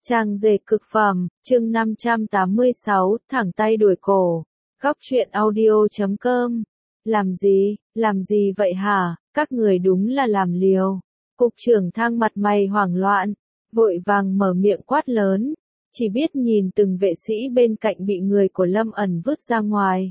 Trang dệt cực phẩm, chương 586, thẳng tay đuổi cổ. Góc truyện audio.com. Làm gì vậy hả, các người đúng là làm liều. Cục trưởng Thang mặt mày hoảng loạn, vội vàng mở miệng quát lớn, chỉ biết nhìn từng vệ sĩ bên cạnh bị người của Lâm ẩn vứt ra ngoài.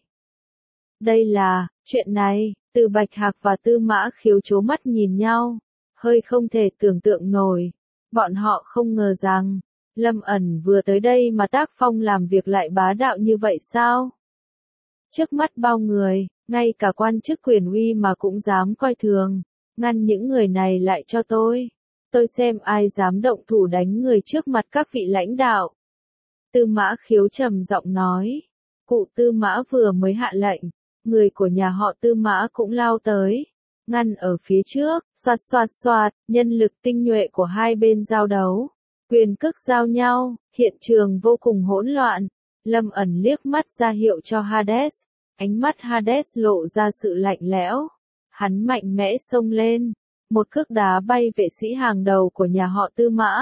Chuyện này, Từ Bạch Hạc và Tư Mã Khiếu trố mắt nhìn nhau, hơi không thể tưởng tượng nổi. Bọn họ không ngờ rằng, Lâm ẩn vừa tới đây mà tác phong làm việc lại bá đạo như vậy sao? Trước mắt bao người, ngay cả quan chức quyền uy mà cũng dám coi thường, ngăn những người này lại cho tôi. Tôi xem ai dám động thủ đánh người trước mặt các vị lãnh đạo. Tư Mã Khiếu trầm giọng nói. Cụ Tư Mã vừa mới hạ lệnh, người của nhà họ Tư Mã cũng lao tới, ngăn ở phía trước, xoạt, nhân lực tinh nhuệ của hai bên giao đấu. Quyền cước giao nhau, hiện trường vô cùng hỗn loạn. Lâm ẩn liếc mắt ra hiệu cho Hades, ánh mắt Hades lộ ra sự lạnh lẽo. Hắn mạnh mẽ xông lên, một cước đá bay vệ sĩ hàng đầu của nhà họ Tư Mã,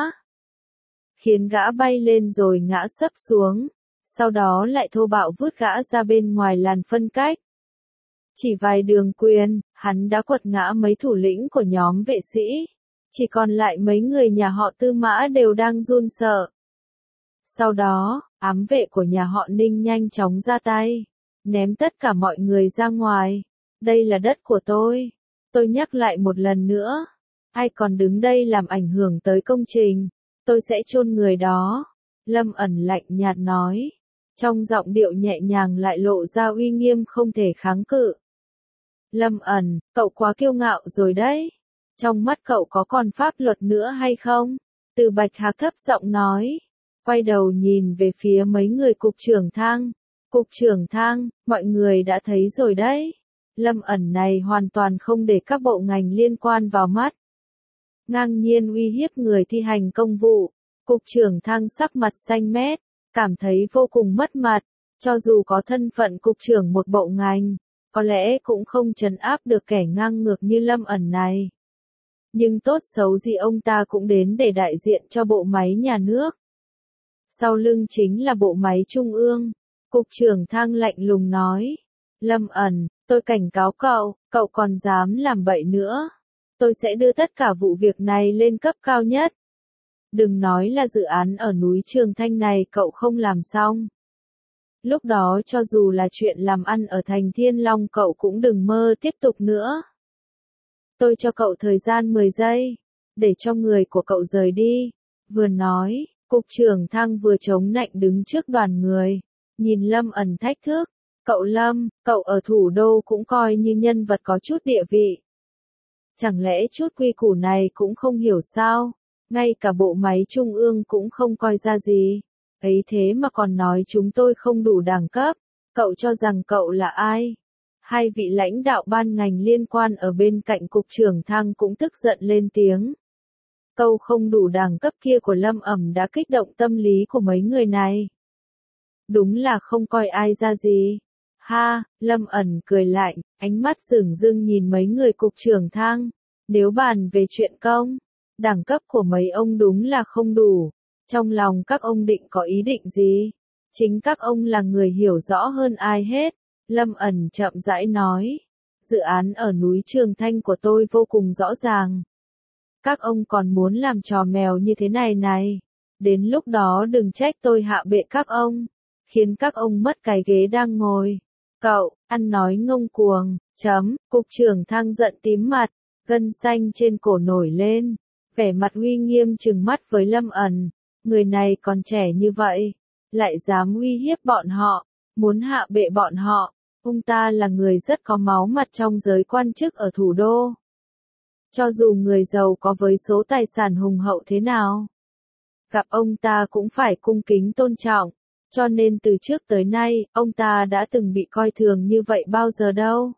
khiến gã bay lên rồi ngã sấp xuống, sau đó lại thô bạo vứt gã ra bên ngoài làn phân cách. Chỉ vài đường quyền, hắn đã quật ngã mấy thủ lĩnh của nhóm vệ sĩ. Chỉ còn lại mấy người nhà họ Tư Mã đều đang run sợ. Sau đó, ám vệ của nhà họ Ninh nhanh chóng ra tay, ném tất cả mọi người ra ngoài. Đây là đất của tôi. Tôi nhắc lại một lần nữa. Ai còn đứng đây làm ảnh hưởng tới công trình, tôi sẽ chôn người đó. Lâm ẩn lạnh nhạt nói. Trong giọng điệu nhẹ nhàng lại lộ ra uy nghiêm không thể kháng cự. Lâm ẩn, cậu quá kiêu ngạo rồi đấy. Trong mắt cậu có còn pháp luật nữa hay không? Từ Bạch Hạc thấp giọng nói. Quay đầu nhìn về phía mấy người cục trưởng Thang. Cục trưởng Thang, mọi người đã thấy rồi đấy. Lâm ẩn này hoàn toàn không để các bộ ngành liên quan vào mắt. Ngang nhiên uy hiếp người thi hành công vụ. Cục trưởng Thang sắc mặt xanh mét, cảm thấy vô cùng mất mặt. Cho dù có thân phận cục trưởng một bộ ngành, có lẽ cũng không trấn áp được kẻ ngang ngược như Lâm ẩn này. Nhưng tốt xấu gì ông ta cũng đến để đại diện cho bộ máy nhà nước. Sau lưng chính là bộ máy trung ương. Cục trưởng Thang lạnh lùng nói. Lâm ẩn, tôi cảnh cáo cậu còn dám làm bậy nữa. Tôi sẽ đưa tất cả vụ việc này lên cấp cao nhất. Đừng nói là dự án ở núi Trường Thanh này cậu không làm xong. Lúc đó cho dù là chuyện làm ăn ở thành Thiên Long cậu cũng đừng mơ tiếp tục nữa. Tôi cho cậu thời gian 10 giây, để cho người của cậu rời đi. Vừa nói, cục trưởng Thang vừa chống nạnh đứng trước đoàn người, nhìn Lâm ẩn thách thức. Cậu Lâm, cậu ở thủ đô cũng coi như nhân vật có chút địa vị. Chẳng lẽ chút quy củ này cũng không hiểu sao? Ngay cả bộ máy trung ương cũng không coi ra gì. Ấy thế mà còn nói chúng tôi không đủ đẳng cấp. Cậu cho rằng cậu là ai? Hai vị lãnh đạo ban ngành liên quan ở bên cạnh cục trưởng Thang cũng tức giận lên tiếng. Câu không đủ đẳng cấp kia của Lâm ẩn đã kích động tâm lý của mấy người này. Đúng là không coi ai ra gì. Ha, Lâm ẩn cười lạnh, ánh mắt dửng dưng nhìn mấy người cục trưởng Thang. Nếu bàn về chuyện công, đẳng cấp của mấy ông đúng là không đủ. Trong lòng các ông định có ý định gì? Chính các ông là người hiểu rõ hơn ai hết. Lâm ẩn chậm rãi nói. Dự án ở núi Trường Thanh của tôi vô cùng rõ ràng. Các ông còn muốn làm trò mèo như thế này. Đến lúc đó đừng trách tôi hạ bệ các ông, khiến các ông mất cái ghế đang ngồi. Cậu, ăn nói ngông cuồng, Cục trưởng Thang giận tím mặt, gân xanh trên cổ nổi lên, vẻ mặt uy nghiêm trừng mắt với Lâm ẩn. Người này còn trẻ như vậy, lại dám uy hiếp bọn họ, muốn hạ bệ bọn họ. Ông ta là người rất có máu mặt trong giới quan chức ở thủ đô. Cho dù người giàu có với số tài sản hùng hậu thế nào, gặp ông ta cũng phải cung kính tôn trọng. Cho nên từ trước tới nay, ông ta đã từng bị coi thường như vậy bao giờ đâu.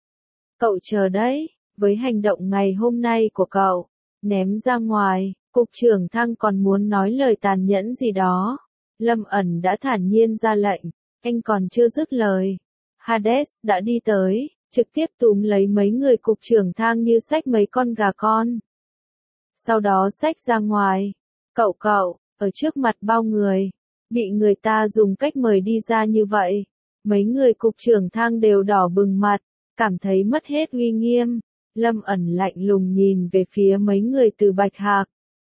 Cậu chờ đấy, với hành động ngày hôm nay của cậu, ném ra ngoài, cục trưởng Thang còn muốn nói lời tàn nhẫn gì đó. Lâm ẩn đã thản nhiên ra lệnh, anh còn chưa dứt lời. Hades đã đi tới, trực tiếp túm lấy mấy người cục trưởng Thang như xách mấy con gà con. Sau đó xách ra ngoài. Cậu, ở trước mặt bao người, bị người ta dùng cách mời đi ra như vậy. Mấy người cục trưởng Thang đều đỏ bừng mặt, cảm thấy mất hết uy nghiêm. Lâm ẩn lạnh lùng nhìn về phía mấy người Từ Bạch Hạc.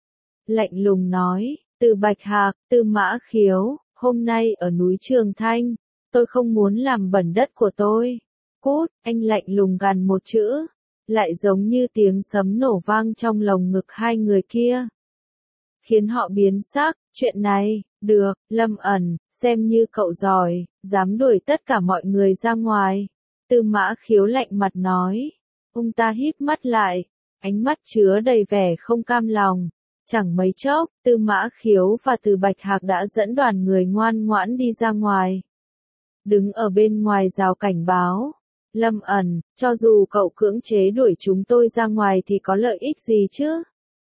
Lạnh lùng nói, Từ Bạch Hạc, Tư Mã Khiếu, hôm nay ở núi Trường Thanh, tôi không muốn làm bẩn đất của tôi. Cút, anh lạnh lùng gằn một chữ, lại giống như tiếng sấm nổ vang trong lồng ngực hai người kia. Khiến họ biến sắc, chuyện này, được, Lâm ẩn, xem như cậu giỏi, dám đuổi tất cả mọi người ra ngoài. Tư Mã Khiếu lạnh mặt nói. Ông ta híp mắt lại, ánh mắt chứa đầy vẻ không cam lòng. Chẳng mấy chốc, Tư Mã Khiếu và Từ Bạch Hạc đã dẫn đoàn người ngoan ngoãn đi ra ngoài. Đứng ở bên ngoài rào cảnh báo. Lâm ẩn, cho dù cậu cưỡng chế đuổi chúng tôi ra ngoài thì có lợi ích gì chứ?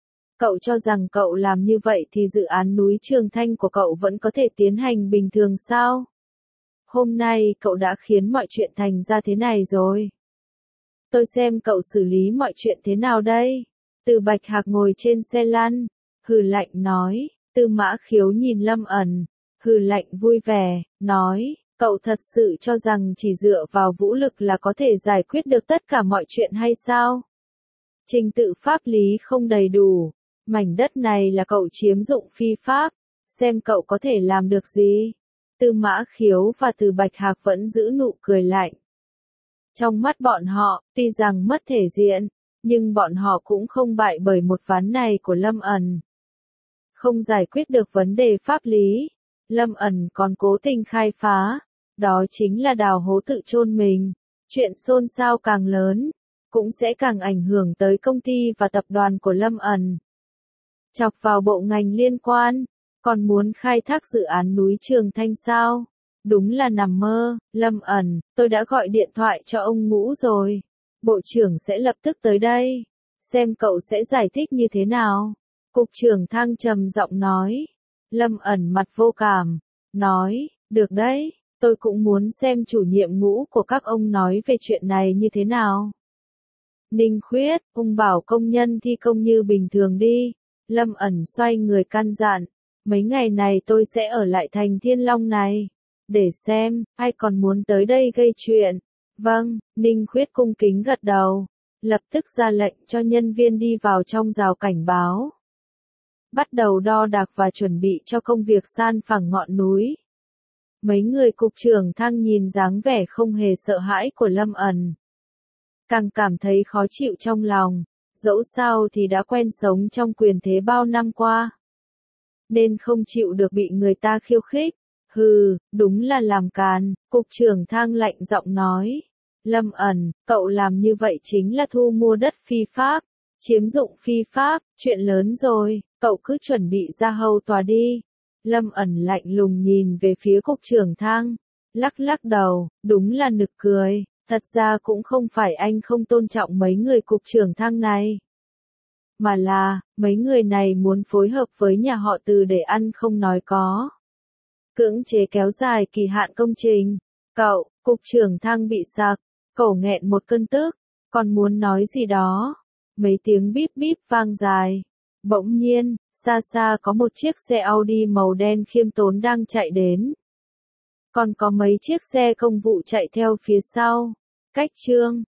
Cậu cho rằng cậu làm như vậy thì dự án núi Trường Thanh của cậu vẫn có thể tiến hành bình thường sao? Hôm nay cậu đã khiến mọi chuyện thành ra thế này rồi. Tôi xem cậu xử lý mọi chuyện thế nào đây? Từ Bạch Hạc ngồi trên xe lăn, hừ lạnh nói. Tư Mã Khiếu nhìn Lâm ẩn, hừ lạnh vui vẻ, nói, cậu thật sự cho rằng chỉ dựa vào vũ lực là có thể giải quyết được tất cả mọi chuyện hay sao? Trình tự pháp lý không đầy đủ, mảnh đất này là cậu chiếm dụng phi pháp, xem cậu có thể làm được gì? Tư Mã Khiếu và Từ Bạch Hạc vẫn giữ nụ cười lạnh. Trong mắt bọn họ, tuy rằng mất thể diện, nhưng bọn họ cũng không bại bởi một ván này của Lâm ẩn. Không giải quyết được vấn đề pháp lý, Lâm ẩn còn cố tình khai phá, đó chính là đào hố tự chôn mình. Chuyện xôn xao càng lớn, cũng sẽ càng ảnh hưởng tới công ty và tập đoàn của Lâm ẩn. Chọc vào bộ ngành liên quan, còn muốn khai thác dự án núi Trường Thanh sao? Đúng là nằm mơ, Lâm ẩn, tôi đã gọi điện thoại cho ông Ngũ rồi. Bộ trưởng sẽ lập tức tới đây. Xem cậu sẽ giải thích như thế nào. Cục trưởng Thang trầm giọng nói. Lâm ẩn mặt vô cảm, nói, được đấy, tôi cũng muốn xem chủ nhiệm Ngũ của các ông nói về chuyện này như thế nào. Ninh Khuyết, ông bảo công nhân thi công như bình thường đi. Lâm ẩn xoay người căn dặn, mấy ngày này tôi sẽ ở lại thành Thiên Long này, để xem, ai còn muốn tới đây gây chuyện. Vâng, Ninh Khuyết cung kính gật đầu, lập tức ra lệnh cho nhân viên đi vào trong rào cảnh báo. Bắt đầu đo đạc và chuẩn bị cho công việc san phẳng ngọn núi. Mấy người cục trưởng Thang nhìn dáng vẻ không hề sợ hãi của Lâm ẩn, càng cảm thấy khó chịu trong lòng, dẫu sao thì đã quen sống trong quyền thế bao năm qua, nên không chịu được bị người ta khiêu khích. Hừ, đúng là làm càn, cục trưởng Thang lạnh giọng nói. Lâm ẩn, cậu làm như vậy chính là thu mua đất phi pháp, chiếm dụng phi pháp, chuyện lớn rồi, cậu cứ chuẩn bị ra hầu tòa đi. Lâm ẩn lạnh lùng nhìn về phía cục trưởng Thang, lắc lắc đầu, đúng là nực cười, thật ra cũng không phải anh không tôn trọng mấy người cục trưởng Thang này, mà là, mấy người này muốn phối hợp với nhà họ Từ để ăn không nói có. Cưỡng chế kéo dài kỳ hạn công trình. Cậu, cục trưởng Thang bị sặc, cổ nghẹn một cơn tức, còn muốn nói gì đó. Mấy tiếng bíp bíp vang dài. Bỗng nhiên, xa xa có một chiếc xe Audi màu đen khiêm tốn đang chạy đến. Còn có mấy chiếc xe công vụ chạy theo phía sau. Cách chương